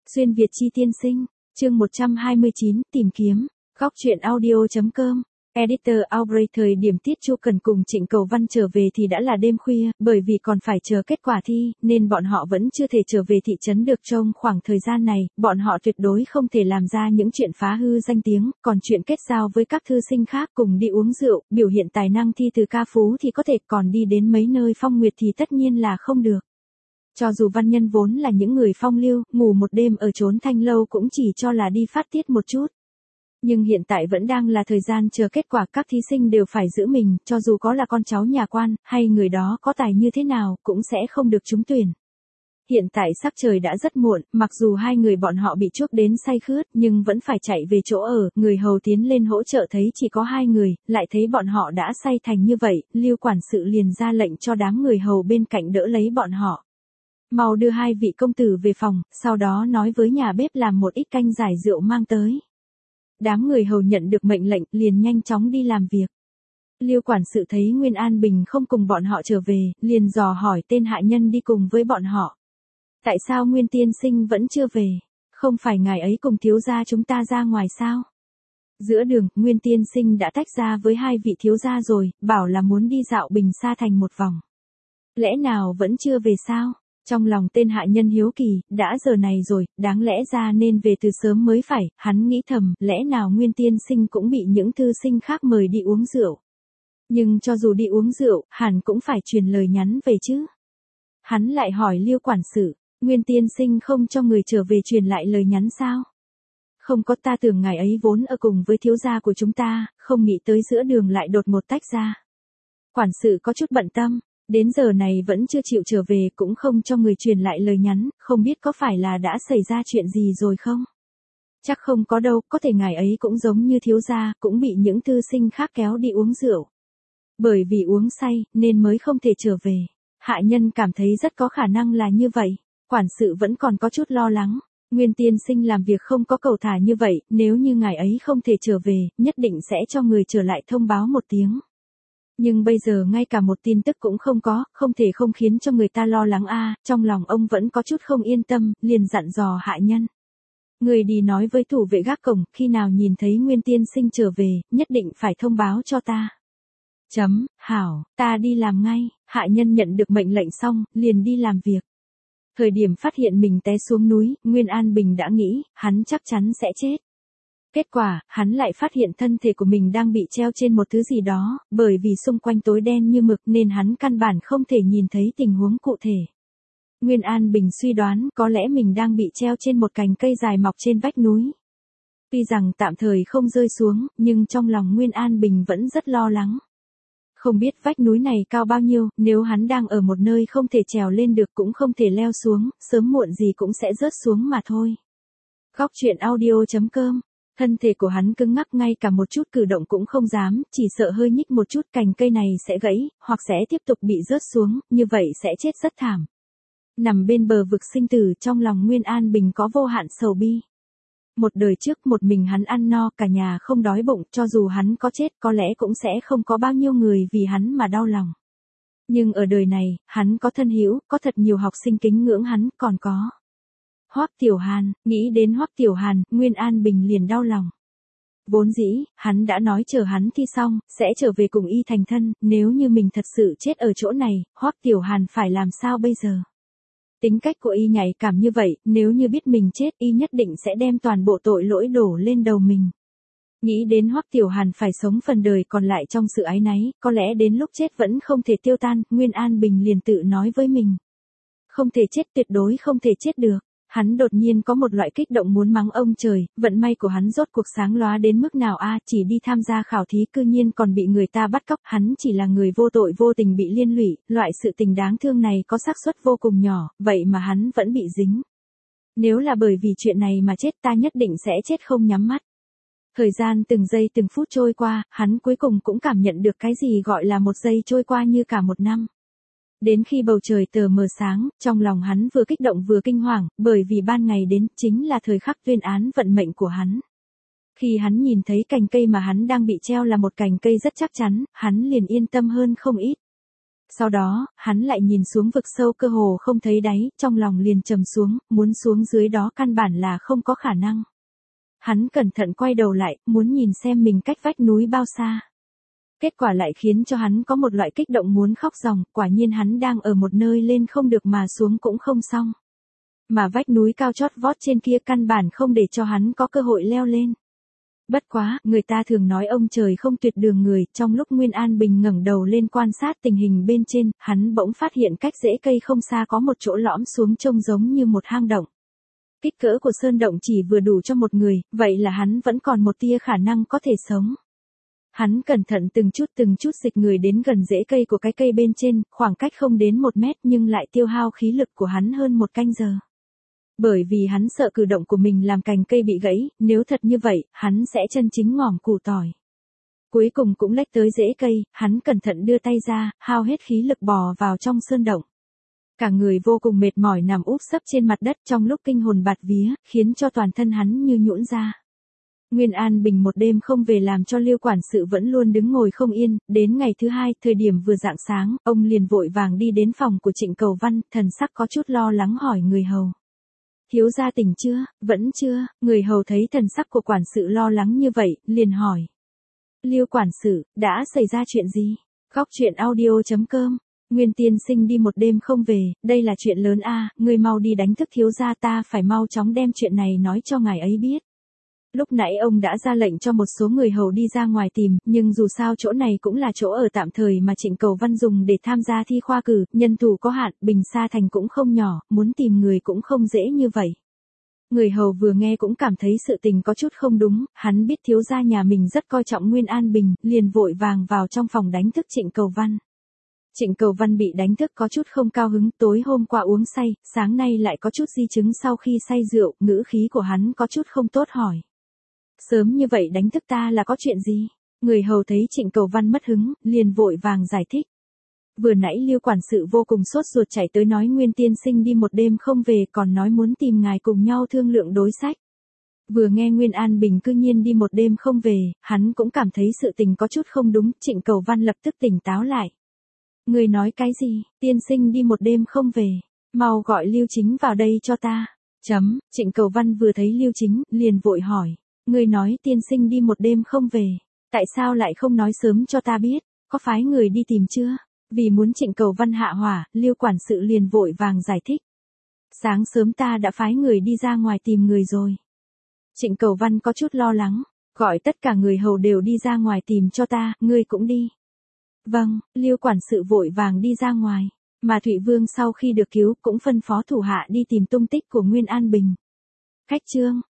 Xuyên Việt chi tiên sinh, chương 129, tìm kiếm, góc truyện audio.com. Editor Aubrey. Thời điểm Tiết Chu Cần cùng Trịnh Cầu Văn trở về thì đã là đêm khuya, bởi vì còn phải chờ kết quả thi, nên bọn họ vẫn chưa thể trở về thị trấn được. Trong khoảng thời gian này, bọn họ tuyệt đối không thể làm ra những chuyện phá hư danh tiếng, còn chuyện kết giao với các thư sinh khác cùng đi uống rượu, biểu hiện tài năng thi từ ca phú thì có thể, còn đi đến mấy nơi phong nguyệt thì tất nhiên là không được. Cho dù văn nhân vốn là những người phong lưu, ngủ một đêm ở chốn thanh lâu cũng chỉ cho là đi phát tiết một chút. Nhưng hiện tại vẫn đang là thời gian chờ kết quả, các thí sinh đều phải giữ mình, cho dù có là con cháu nhà quan, hay người đó có tài như thế nào, cũng sẽ không được trúng tuyển. Hiện tại sắc trời đã rất muộn, mặc dù hai người bọn họ bị chuốc đến say khướt, nhưng vẫn phải chạy về chỗ ở. Người hầu tiến lên hỗ trợ thấy chỉ có hai người, lại thấy bọn họ đã say thành như vậy, Lưu quản sự liền ra lệnh cho đám người hầu bên cạnh đỡ lấy bọn họ. Mau đưa hai vị công tử về phòng, sau đó nói với nhà bếp làm một ít canh giải rượu mang tới. Đám người hầu nhận được mệnh lệnh liền nhanh chóng đi làm việc. Lưu quản sự thấy Nguyên An Bình không cùng bọn họ trở về, liền dò hỏi tên hạ nhân đi cùng với bọn họ. Tại sao Nguyên tiên sinh vẫn chưa về? Không phải ngài ấy cùng thiếu gia chúng ta ra ngoài sao? Giữa đường, Nguyên tiên sinh đã tách ra với hai vị thiếu gia rồi, bảo là muốn đi dạo Bình Sa thành một vòng. Lẽ nào vẫn chưa về sao? Trong lòng tên hạ nhân hiếu kỳ, đã giờ này rồi, đáng lẽ ra nên về từ sớm mới phải, hắn nghĩ thầm, lẽ nào Nguyên tiên sinh cũng bị những thư sinh khác mời đi uống rượu. Nhưng cho dù đi uống rượu, hẳn cũng phải truyền lời nhắn về chứ. Hắn lại hỏi Lưu quản sự, Nguyên tiên sinh không cho người trở về truyền lại lời nhắn sao? Không có, ta tưởng ngài ấy vốn ở cùng với thiếu gia của chúng ta, không nghĩ tới giữa đường lại đột ngột tách ra. Quản sự có chút bận tâm. Đến giờ này vẫn chưa chịu trở về, cũng không cho người truyền lại lời nhắn, không biết có phải là đã xảy ra chuyện gì rồi không? Chắc không có đâu, có thể ngài ấy cũng giống như thiếu gia, cũng bị những thư sinh khác kéo đi uống rượu. Bởi vì uống say, nên mới không thể trở về. Hạ nhân cảm thấy rất có khả năng là như vậy. Quản sự vẫn còn có chút lo lắng. Nguyên tiên sinh làm việc không có cầu thả như vậy, nếu như ngài ấy không thể trở về, nhất định sẽ cho người trở lại thông báo một tiếng. Nhưng bây giờ ngay cả một tin tức cũng không có, không thể không khiến cho người ta lo lắng a. Trong lòng ông vẫn có chút không yên tâm, liền dặn dò hạ nhân. Người đi nói với thủ vệ gác cổng, khi nào nhìn thấy Nguyên tiên sinh trở về, nhất định phải thông báo cho ta. Hảo, ta đi làm ngay. Hạ nhân nhận được mệnh lệnh xong, liền đi làm việc. Thời điểm phát hiện mình té xuống núi, Nguyên An Bình đã nghĩ, hắn chắc chắn sẽ chết. Kết quả, hắn lại phát hiện thân thể của mình đang bị treo trên một thứ gì đó, bởi vì xung quanh tối đen như mực nên hắn căn bản không thể nhìn thấy tình huống cụ thể. Nguyên An Bình suy đoán có lẽ mình đang bị treo trên một cành cây dài mọc trên vách núi. Tuy rằng tạm thời không rơi xuống, nhưng trong lòng Nguyên An Bình vẫn rất lo lắng. Không biết vách núi này cao bao nhiêu, nếu hắn đang ở một nơi không thể trèo lên được cũng không thể leo xuống, sớm muộn gì cũng sẽ rớt xuống mà thôi. Góc truyện audio.com. Thân thể của hắn cứng ngắc, ngay cả một chút cử động cũng không dám, chỉ sợ hơi nhích một chút cành cây này sẽ gãy, hoặc sẽ tiếp tục bị rớt xuống, như vậy sẽ chết rất thảm. Nằm bên bờ vực sinh tử, trong lòng Nguyên An Bình có vô hạn sầu bi. Một đời trước một mình hắn ăn no, cả nhà không đói bụng, cho dù hắn có chết có lẽ cũng sẽ không có bao nhiêu người vì hắn mà đau lòng. Nhưng ở đời này, hắn có thân hữu, có thật nhiều học sinh kính ngưỡng hắn, còn có Hoắc Tiểu Hàn. Nghĩ đến Hoắc Tiểu Hàn, Nguyên An Bình liền đau lòng. Vốn dĩ, hắn đã nói chờ hắn thi xong, sẽ trở về cùng y thành thân, nếu như mình thật sự chết ở chỗ này, Hoắc Tiểu Hàn phải làm sao bây giờ? Tính cách của y nhạy cảm như vậy, nếu như biết mình chết, y nhất định sẽ đem toàn bộ tội lỗi đổ lên đầu mình. Nghĩ đến Hoắc Tiểu Hàn phải sống phần đời còn lại trong sự áy náy, có lẽ đến lúc chết vẫn không thể tiêu tan, Nguyên An Bình liền tự nói với mình. Không thể chết, tuyệt đối không thể chết được. Hắn đột nhiên có một loại kích động muốn mắng ông trời, vận may của hắn rốt cuộc sáng lóa đến mức nào a, chỉ đi tham gia khảo thí cư nhiên còn bị người ta bắt cóc, hắn chỉ là người vô tội vô tình bị liên lụy, loại sự tình đáng thương này có xác suất vô cùng nhỏ, vậy mà hắn vẫn bị dính. Nếu là bởi vì chuyện này mà chết, ta nhất định sẽ chết không nhắm mắt. Thời gian từng giây từng phút trôi qua, hắn cuối cùng cũng cảm nhận được cái gì gọi là một giây trôi qua như cả một năm. Đến khi bầu trời tờ mờ sáng, trong lòng hắn vừa kích động vừa kinh hoàng, bởi vì ban ngày đến, chính là thời khắc tuyên án vận mệnh của hắn. Khi hắn nhìn thấy cành cây mà hắn đang bị treo là một cành cây rất chắc chắn, hắn liền yên tâm hơn không ít. Sau đó, hắn lại nhìn xuống vực sâu cơ hồ không thấy đáy, trong lòng liền trầm xuống, muốn xuống dưới đó căn bản là không có khả năng. Hắn cẩn thận quay đầu lại, muốn nhìn xem mình cách vách núi bao xa. Kết quả lại khiến cho hắn có một loại kích động muốn khóc ròng, quả nhiên hắn đang ở một nơi lên không được mà xuống cũng không xong. Mà vách núi cao chót vót trên kia căn bản không để cho hắn có cơ hội leo lên. Bất quá, người ta thường nói ông trời không tuyệt đường người, trong lúc Nguyên An Bình ngẩng đầu lên quan sát tình hình bên trên, hắn bỗng phát hiện cách rễ cây không xa có một chỗ lõm xuống trông giống như một hang động. Kích cỡ của sơn động chỉ vừa đủ cho một người, vậy là hắn vẫn còn một tia khả năng có thể sống. Hắn cẩn thận từng chút dịch người đến gần rễ cây của cái cây bên trên, khoảng cách không đến 1 mét nhưng lại tiêu hao khí lực của hắn hơn 1 canh giờ. Bởi vì hắn sợ cử động của mình làm cành cây bị gãy, nếu thật như vậy, hắn sẽ chân chính ngỏm củ tỏi. Cuối cùng cũng lách tới rễ cây, hắn cẩn thận đưa tay ra, hao hết khí lực bò vào trong sơn động. Cả người vô cùng mệt mỏi nằm úp sấp trên mặt đất trong lúc kinh hồn bạt vía, khiến cho toàn thân hắn như nhũn ra. Nguyên An Bình một đêm không về làm cho Liêu quản sự vẫn luôn đứng ngồi không yên, đến ngày thứ 2, thời điểm vừa rạng sáng, ông liền vội vàng đi đến phòng của Trịnh Cầu Văn, thần sắc có chút lo lắng hỏi người hầu. Thiếu gia tỉnh chưa, vẫn chưa, người hầu thấy thần sắc của quản sự lo lắng như vậy, liền hỏi. Liêu quản sự, đã xảy ra chuyện gì? Góc truyện audio.com, Nguyên tiên sinh đi một đêm không về, đây là chuyện lớn a, ngươi mau đi đánh thức thiếu gia, ta phải mau chóng đem chuyện này nói cho ngài ấy biết. Lúc nãy ông đã ra lệnh cho một số người hầu đi ra ngoài tìm, nhưng dù sao chỗ này cũng là chỗ ở tạm thời mà Trịnh Cầu Văn dùng để tham gia thi khoa cử, nhân thủ có hạn, Bình Sa Thành cũng không nhỏ, muốn tìm người cũng không dễ như vậy. Người hầu vừa nghe cũng cảm thấy sự tình có chút không đúng, hắn biết thiếu gia nhà mình rất coi trọng Nguyên An Bình, liền vội vàng vào trong phòng đánh thức Trịnh Cầu Văn. Trịnh Cầu Văn bị đánh thức có chút không cao hứng, tối hôm qua uống say, sáng nay lại có chút di chứng sau khi say rượu, ngữ khí của hắn có chút không tốt hỏi. Sớm như vậy đánh thức ta là có chuyện gì? Người hầu thấy Trịnh Cầu Văn mất hứng, liền vội vàng giải thích. Vừa nãy Liêu quản sự vô cùng sốt ruột chạy tới nói Nguyên tiên sinh đi một đêm không về, còn nói muốn tìm ngài cùng nhau thương lượng đối sách. Vừa nghe Nguyên An Bình cư nhiên đi một đêm không về, hắn cũng cảm thấy sự tình có chút không đúng, Trịnh Cầu Văn lập tức tỉnh táo lại. Người nói cái gì, tiên sinh đi một đêm không về, mau gọi Liêu Chính vào đây cho ta. Trịnh Cầu Văn vừa thấy Liêu Chính, liền vội hỏi. Người nói tiên sinh đi một đêm không về, tại sao lại không nói sớm cho ta biết, có phái người đi tìm chưa? Vì muốn Trịnh Cầu Văn hạ hỏa, Liêu quản sự liền vội vàng giải thích. Sáng sớm ta đã phái người đi ra ngoài tìm người rồi. Trịnh Cầu Văn có chút lo lắng, gọi tất cả người hầu đều đi ra ngoài tìm cho ta, ngươi cũng đi. Vâng, Liêu quản sự vội vàng đi ra ngoài, mà Thụy Vương sau khi được cứu cũng phân phó thủ hạ đi tìm tung tích của Nguyên An Bình. Khách trương,